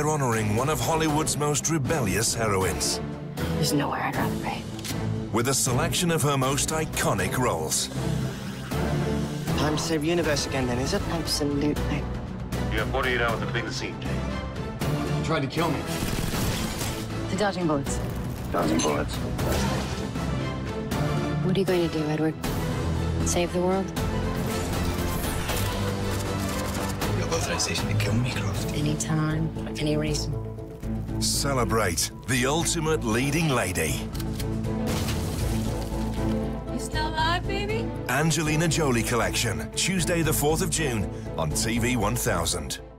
they're honoring one of Hollywood's most rebellious heroines. There's nowhere I'd rather be. With a selection of her most iconic roles. Time to save the universe again, then, is it? Absolutely. You have 48 hours to clean the scene, Jake. You tried to kill me. The dodging bullets. Dodging bullets. What are you going to do, Edward? Save the world? You have authorization to kill me, Croft. Anytime, any reason. Celebrate the ultimate leading lady. You still alive, baby? Angelina Jolie Collection, Tuesday the 4th of June on TV 1000.